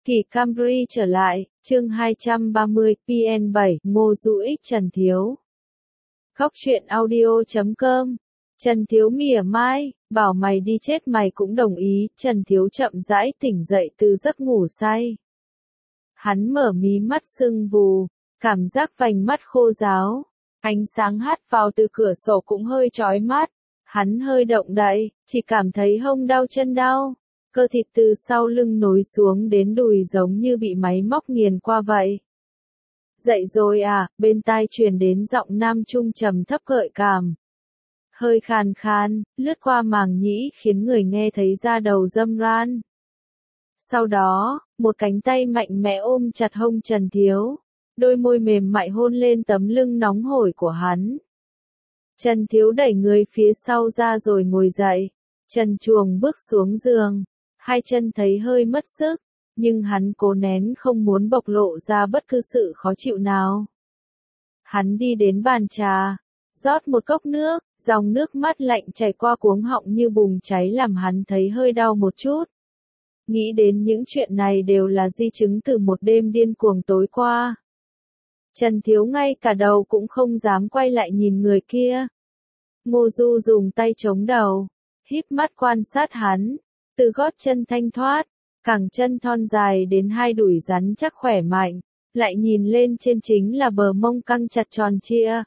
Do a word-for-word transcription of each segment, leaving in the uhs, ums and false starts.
Kỳ Camry trở lại, chương hai trăm ba mươi, P N bảy, Ngô Du X Trần Thiếu. Khóc chuyện audio chấm com. Trần Thiếu mỉa mai, bảo mày đi chết mày cũng đồng ý. Trần Thiếu chậm rãi tỉnh dậy từ giấc ngủ say. Hắn mở mí mắt sưng vù, cảm giác vành mắt khô ráo. Ánh sáng hắt vào từ cửa sổ cũng hơi chói mắt. Hắn hơi động đậy, chỉ cảm thấy hông đau chân đau. Cơ thịt từ sau lưng nối xuống đến đùi giống như bị máy móc nghiền qua vậy. Dậy rồi à, bên tai truyền đến giọng nam trung trầm thấp gợi cảm. Hơi khàn khàn, lướt qua màng nhĩ khiến người nghe thấy da đầu râm ran. Sau đó, một cánh tay mạnh mẽ ôm chặt hông Trần Thiếu. Đôi môi mềm mại hôn lên tấm lưng nóng hổi của hắn. Trần Thiếu đẩy người phía sau ra rồi ngồi dậy. Trần Chuồng bước xuống giường. Hai chân thấy hơi mất sức, nhưng hắn cố nén không muốn bộc lộ ra bất cứ sự khó chịu nào. Hắn đi đến bàn trà, rót một cốc nước, dòng nước mát lạnh chảy qua cuống họng như bùng cháy làm hắn thấy hơi đau một chút. Nghĩ đến những chuyện này đều là di chứng từ một đêm điên cuồng tối qua. Trần Thiếu ngay cả đầu cũng không dám quay lại nhìn người kia. Ngô Du dùng tay chống đầu, híp mắt quan sát hắn. Từ gót chân thanh thoát, cẳng chân thon dài đến hai đùi rắn chắc khỏe mạnh, lại nhìn lên trên chính là bờ mông căng chặt tròn trịa.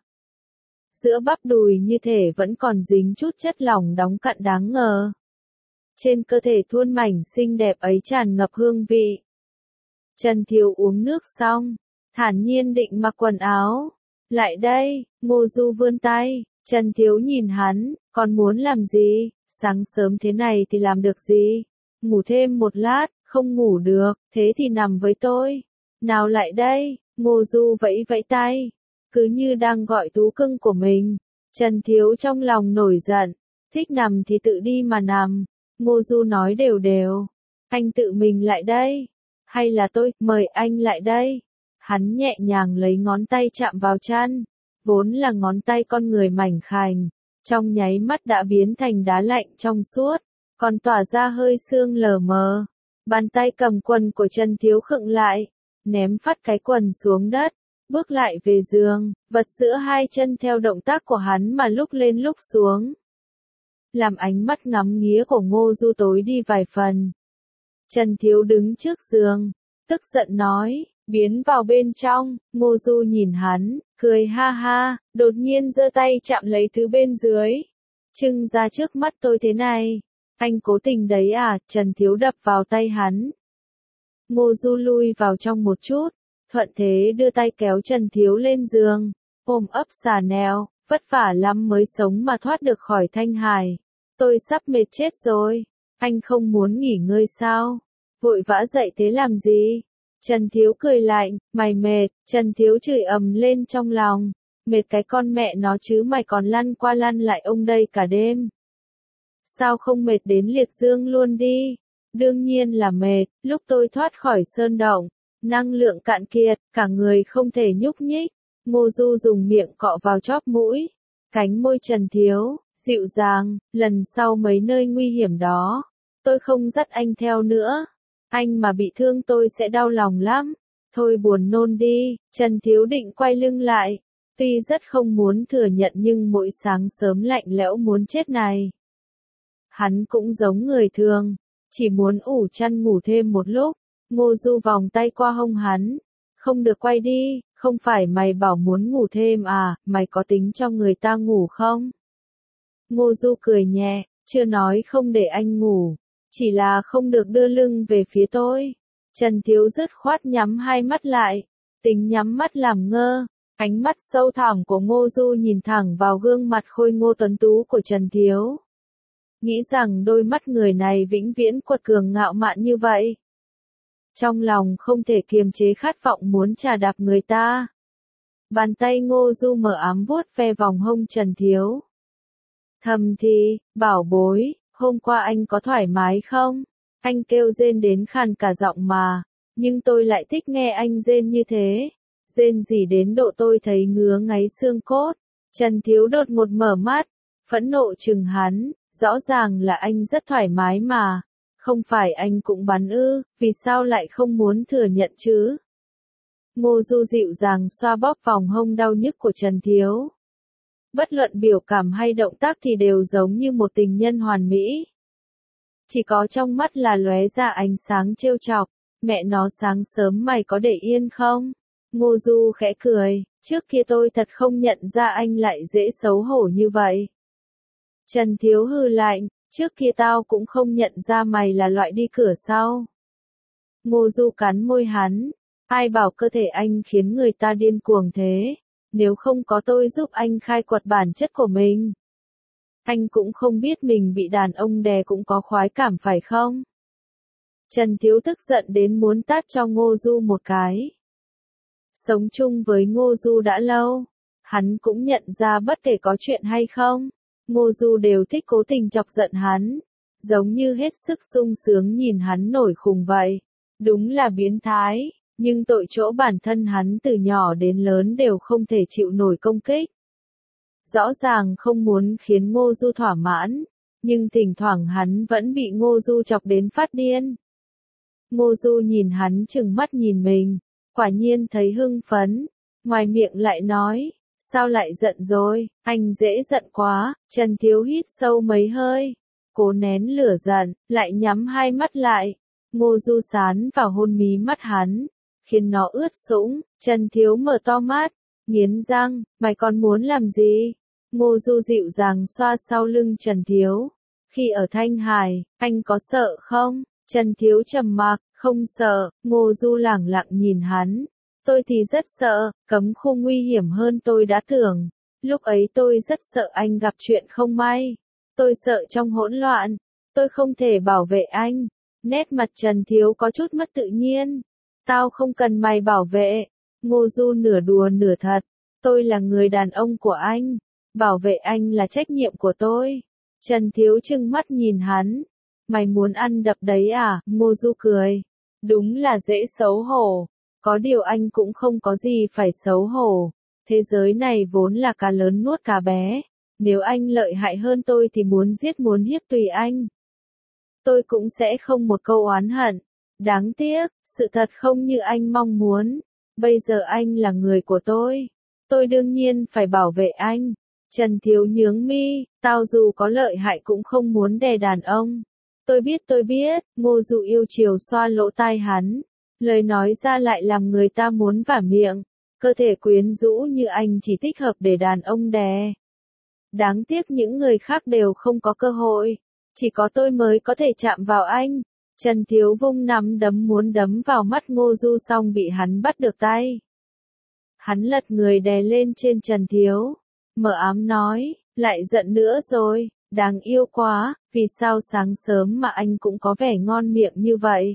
Giữa bắp đùi như thể vẫn còn dính chút chất lỏng đóng cặn đáng ngờ. Trên cơ thể thuôn mảnh xinh đẹp ấy tràn ngập hương vị. Trần Thiếu uống nước xong, thản nhiên định mặc quần áo. Lại đây, Ngô Du vươn tay, Trần Thiếu nhìn hắn, còn muốn làm gì? Sáng sớm thế này thì làm được gì? Ngủ thêm một lát, không ngủ được, thế thì nằm với tôi. Nào lại đây, Ngô Du vẫy vẫy tay, cứ như đang gọi thú cưng của mình. Trần Thiếu trong lòng nổi giận, thích nằm thì tự đi mà nằm. Ngô Du nói đều đều, anh tự mình lại đây, hay là tôi mời anh lại đây? Hắn nhẹ nhàng lấy ngón tay chạm vào chân, vốn là ngón tay con người mảnh khảnh. Trong nháy mắt đã biến thành đá lạnh trong suốt, còn tỏa ra hơi sương lờ mờ. Bàn tay cầm quần của Trần Thiếu khựng lại, ném phắt cái quần xuống đất, bước lại về giường, vật giữa hai chân theo động tác của hắn mà lúc lên lúc xuống. Làm ánh mắt ngắm nghía của Ngô Du tối đi vài phần. Trần Thiếu đứng trước giường, tức giận nói. Biến vào bên trong, Ngô Du nhìn hắn, cười ha ha, đột nhiên giơ tay chạm lấy thứ bên dưới. Trưng ra trước mắt tôi thế này. Anh cố tình đấy à? Trần Thiếu đập vào tay hắn. Ngô Du lui vào trong một chút, thuận thế đưa tay kéo Trần Thiếu lên giường, ôm ấp xà nèo, vất vả lắm mới sống mà thoát được khỏi Thanh Hải. Tôi sắp mệt chết rồi, anh không muốn nghỉ ngơi sao? Vội vã dậy thế làm gì? Trần Thiếu cười lạnh, mày mệt. Trần Thiếu chửi ầm lên trong lòng, mệt cái con mẹ nó chứ, mày còn lăn qua lăn lại ông đây cả đêm. Sao không mệt đến liệt dương luôn đi? Đương nhiên là mệt, lúc tôi thoát khỏi sơn động, năng lượng cạn kiệt, cả người không thể nhúc nhích. Ngô Du dùng miệng cọ vào chóp mũi, cánh môi Trần Thiếu, dịu dàng, lần sau mấy nơi nguy hiểm đó, tôi không dắt anh theo nữa. Anh mà bị thương tôi sẽ đau lòng lắm. Thôi buồn nôn đi. Trần Thiếu định quay lưng lại. Tuy rất không muốn thừa nhận nhưng mỗi sáng sớm lạnh lẽo muốn chết này. Hắn cũng giống người thường, chỉ muốn ủ chăn ngủ thêm một lúc. Ngô Du vòng tay qua hông hắn. Không được quay đi, không phải mày bảo muốn ngủ thêm à, mày có tính cho người ta ngủ không? Ngô Du cười nhẹ, chưa nói không để anh ngủ. Chỉ là không được đưa lưng về phía tôi. Trần Thiếu dứt khoát nhắm hai mắt lại. Tính nhắm mắt làm ngơ. Ánh mắt sâu thẳm của Ngô Du nhìn thẳng vào gương mặt khôi ngô tuấn tú của Trần Thiếu. Nghĩ rằng đôi mắt người này vĩnh viễn quật cường ngạo mạn như vậy. Trong lòng không thể kiềm chế khát vọng muốn trà đạp người ta. Bàn tay Ngô Du mở ám vuốt ve vòng hông Trần Thiếu. Thầm thì, bảo bối. Hôm qua anh có thoải mái không? Anh kêu rên đến khàn cả giọng mà, nhưng tôi lại thích nghe anh rên như thế. Rên gì đến độ tôi thấy ngứa ngáy xương cốt. Trần Thiếu đột ngột mở mắt, phẫn nộ chừng hắn, rõ ràng là anh rất thoải mái mà. Không phải anh cũng bắn ư, vì sao lại không muốn thừa nhận chứ? Ngô Du dịu dàng xoa bóp vòng hông đau nhức của Trần Thiếu. Bất luận biểu cảm hay động tác thì đều giống như một tình nhân hoàn mỹ. Chỉ có trong mắt là lóe ra ánh sáng trêu chọc. Mẹ nó, sáng sớm mày có để yên không? Ngô Du khẽ cười, trước kia tôi thật không nhận ra anh lại dễ xấu hổ như vậy. Trần Thiếu hừ lạnh, trước kia tao cũng không nhận ra mày là loại đi cửa sau. Ngô Du cắn môi hắn, ai bảo cơ thể anh khiến người ta điên cuồng thế, nếu không có tôi giúp anh khai quật bản chất của mình. Anh cũng không biết mình bị đàn ông đè cũng có khoái cảm phải không? Trần Thiếu tức giận đến muốn tát cho Ngô Du một cái. Sống chung với Ngô Du đã lâu, hắn cũng nhận ra bất kể có chuyện hay không, Ngô Du đều thích cố tình chọc giận hắn, giống như hết sức sung sướng nhìn hắn nổi khùng vậy. Đúng là biến thái, nhưng tội chỗ bản thân hắn từ nhỏ đến lớn đều không thể chịu nổi công kích. Rõ ràng không muốn khiến Ngô Du thỏa mãn, nhưng thỉnh thoảng hắn vẫn bị Ngô Du chọc đến phát điên. Ngô Du nhìn hắn trừng mắt nhìn mình, quả nhiên thấy hưng phấn, ngoài miệng lại nói, sao lại giận rồi, anh dễ giận quá. Trần Thiếu hít sâu mấy hơi, cố nén lửa giận, lại nhắm hai mắt lại. Ngô Du sán vào hôn mí mắt hắn, khiến nó ướt sũng. Trần Thiếu mở to mắt, nghiến răng, mày còn muốn làm gì? Ngô Du dịu dàng xoa sau lưng Trần Thiếu. Khi ở Thanh Hải, anh có sợ không? Trần Thiếu trầm mặc, không sợ. Ngô Du lẳng lặng nhìn hắn. Tôi thì rất sợ, cấm khu nguy hiểm hơn tôi đã tưởng. Lúc ấy tôi rất sợ anh gặp chuyện không may. Tôi sợ trong hỗn loạn, tôi không thể bảo vệ anh. Nét mặt Trần Thiếu có chút mất tự nhiên. Tao không cần mày bảo vệ. Ngô Du nửa đùa nửa thật. Tôi là người đàn ông của anh. Bảo vệ anh là trách nhiệm của tôi. Trần Thiếu trừng mắt nhìn hắn. Mày muốn ăn đập đấy à? Ngô Du cười. Đúng là dễ xấu hổ. Có điều anh cũng không có gì phải xấu hổ. Thế giới này vốn là cá lớn nuốt cá bé. Nếu anh lợi hại hơn tôi thì muốn giết muốn hiếp tùy anh. Tôi cũng sẽ không một câu oán hận. Đáng tiếc, sự thật không như anh mong muốn. Bây giờ anh là người của tôi. Tôi đương nhiên phải bảo vệ anh. Trần Thiếu nhướng mi, tao dù có lợi hại cũng không muốn đè đàn ông. Tôi biết tôi biết, Ngô Du yêu chiều xoa lỗ tai hắn. Lời nói ra lại làm người ta muốn vả miệng. Cơ thể quyến rũ như anh chỉ thích hợp để đàn ông đè. Đáng tiếc những người khác đều không có cơ hội. Chỉ có tôi mới có thể chạm vào anh. Trần Thiếu vung nắm đấm muốn đấm vào mắt Ngô Du xong bị hắn bắt được tay. Hắn lật người đè lên trên Trần Thiếu. Mờ ám nói, lại giận nữa rồi, đáng yêu quá, vì sao sáng sớm mà anh cũng có vẻ ngon miệng như vậy.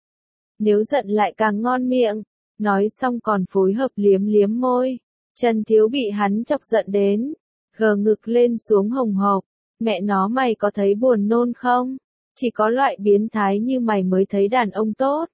Nếu giận lại càng ngon miệng, nói xong còn phối hợp liếm liếm môi. Trần Thiếu bị hắn chọc giận đến, gờ ngực lên xuống hồng hộc. Mẹ nó, mày có thấy buồn nôn không? Chỉ có loại biến thái như mày mới thấy đàn ông tốt.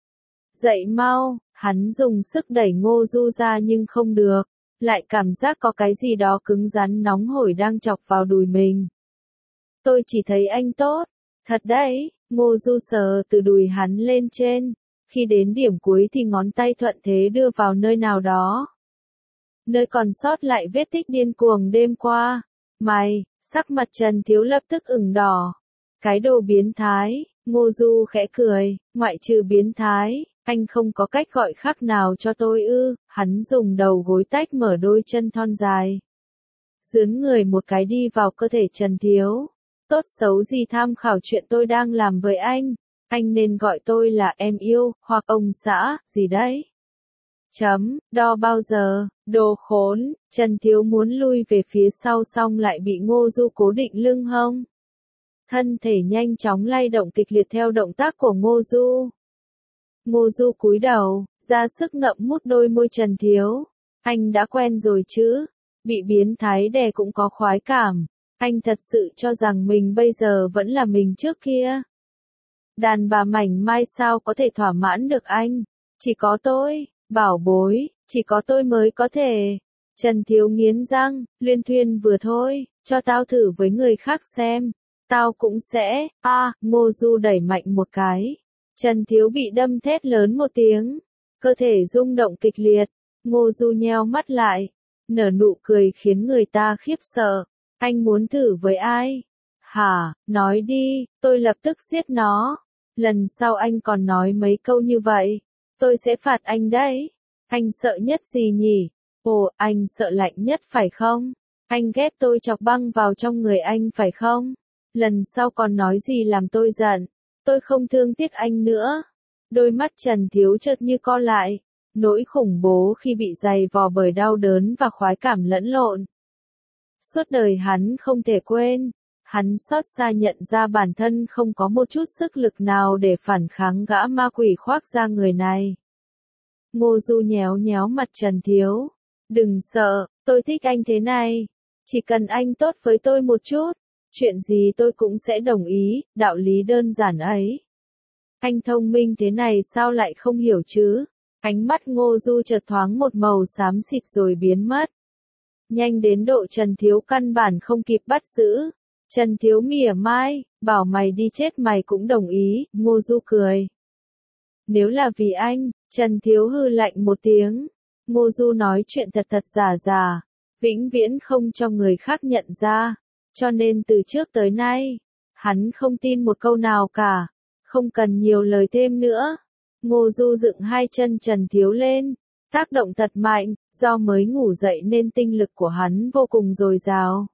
Dậy mau, hắn dùng sức đẩy Ngô Du ra nhưng không được, lại cảm giác có cái gì đó cứng rắn nóng hổi đang chọc vào đùi mình. Tôi chỉ thấy anh tốt, thật đấy. Ngô Du sờ từ đùi hắn lên trên, khi đến điểm cuối thì ngón tay thuận thế đưa vào nơi nào đó. Nơi còn sót lại vết tích điên cuồng đêm qua. Mày, sắc mặt Trần Thiếu lập tức ửng đỏ. Cái đồ biến thái. Ngô Du khẽ cười, ngoại trừ biến thái, anh không có cách gọi khác nào cho tôi ư? Hắn dùng đầu gối tách mở đôi chân thon dài. Dướn người một cái đi vào cơ thể Trần Thiếu. Tốt xấu gì tham khảo chuyện tôi đang làm với anh. Anh nên gọi tôi là em yêu, hoặc ông xã, gì đấy. Chấm, đo bao giờ, đồ khốn. Trần Thiếu muốn lui về phía sau xong lại bị Ngô Du cố định lưng hông. Thân thể nhanh chóng lay động kịch liệt theo động tác của Ngô Du. Ngô Du cúi đầu, ra sức ngậm mút đôi môi Trần Thiếu. Anh đã quen rồi chứ, bị biến thái đè cũng có khoái cảm. Anh thật sự cho rằng mình bây giờ vẫn là mình trước kia. Đàn bà mảnh mai sao có thể thỏa mãn được anh? Chỉ có tôi, bảo bối, chỉ có tôi mới có thể. Trần Thiếu nghiến răng, luyên thuyên vừa thôi, cho tao thử với người khác xem. Tao cũng sẽ, a à, Ngô Du đẩy mạnh một cái. Trần Thiếu bị đâm thét lớn một tiếng. Cơ thể rung động kịch liệt. Ngô Du nheo mắt lại. Nở nụ cười khiến người ta khiếp sợ. Anh muốn thử với ai? Hả, nói đi, tôi lập tức giết nó. Lần sau anh còn nói mấy câu như vậy, tôi sẽ phạt anh đấy. Anh sợ nhất gì nhỉ? Ồ, anh sợ lạnh nhất phải không? Anh ghét tôi chọc băng vào trong người anh phải không? Lần sau còn nói gì làm tôi giận? Tôi không thương tiếc anh nữa. Đôi mắt Trần Thiếu chợt như co lại. Nỗi khủng bố khi bị dày vò bởi đau đớn và khoái cảm lẫn lộn. Suốt đời hắn không thể quên. Hắn xót xa nhận ra bản thân không có một chút sức lực nào để phản kháng gã ma quỷ khoác da người này. Ngô Du nhéo nhéo mặt Trần Thiếu. Đừng sợ, tôi thích anh thế này. Chỉ cần anh tốt với tôi một chút, chuyện gì tôi cũng sẽ đồng ý, đạo lý đơn giản ấy. Anh thông minh thế này sao lại không hiểu chứ? Ánh mắt Ngô Du chợt thoáng một màu xám xịt rồi biến mất. Nhanh đến độ Trần Thiếu căn bản không kịp bắt giữ. Trần Thiếu mỉa mai, bảo mày đi chết mày cũng đồng ý, Ngô Du cười. Nếu là vì anh, Trần Thiếu hư lạnh một tiếng. Ngô Du nói chuyện thật thật giả giả, vĩnh viễn không cho người khác nhận ra. Cho nên từ trước tới nay, hắn không tin một câu nào cả. Không cần nhiều lời thêm nữa. Ngô Du dựng hai chân Trần Thiếu lên, tác động thật mạnh, do mới ngủ dậy nên tinh lực của hắn vô cùng dồi dào.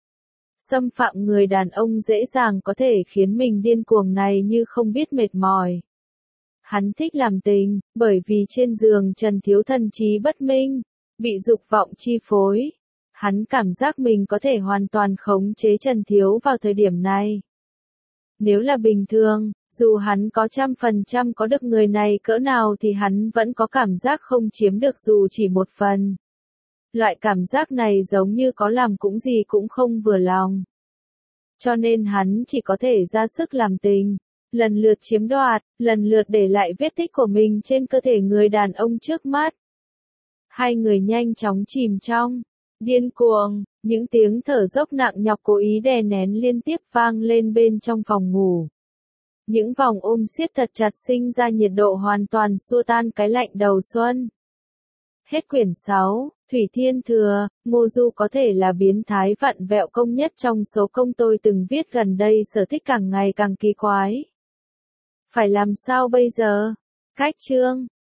Xâm phạm người đàn ông dễ dàng có thể khiến mình điên cuồng này như không biết mệt mỏi. Hắn thích làm tình, bởi vì trên giường Trần Thiếu thần trí bất minh, bị dục vọng chi phối. Hắn cảm giác mình có thể hoàn toàn khống chế Trần Thiếu vào thời điểm này. Nếu là bình thường, dù hắn có trăm phần trăm có được người này cỡ nào thì hắn vẫn có cảm giác không chiếm được dù chỉ một phần. Loại cảm giác này giống như có làm cũng gì cũng không vừa lòng. Cho nên hắn chỉ có thể ra sức làm tình, lần lượt chiếm đoạt, lần lượt để lại vết tích của mình trên cơ thể người đàn ông trước mắt. Hai người nhanh chóng chìm trong điên cuồng, những tiếng thở dốc nặng nhọc cố ý đè nén liên tiếp vang lên bên trong phòng ngủ. Những vòng ôm siết thật chặt sinh ra nhiệt độ hoàn toàn xua tan cái lạnh đầu xuân. Hết quyển sáu, Thủy Thiên Thừa, Ngô Du có thể là biến thái vặn vẹo công nhất trong số công tôi từng viết gần đây, sở thích càng ngày càng kỳ quái. Phải làm sao bây giờ? Cách chương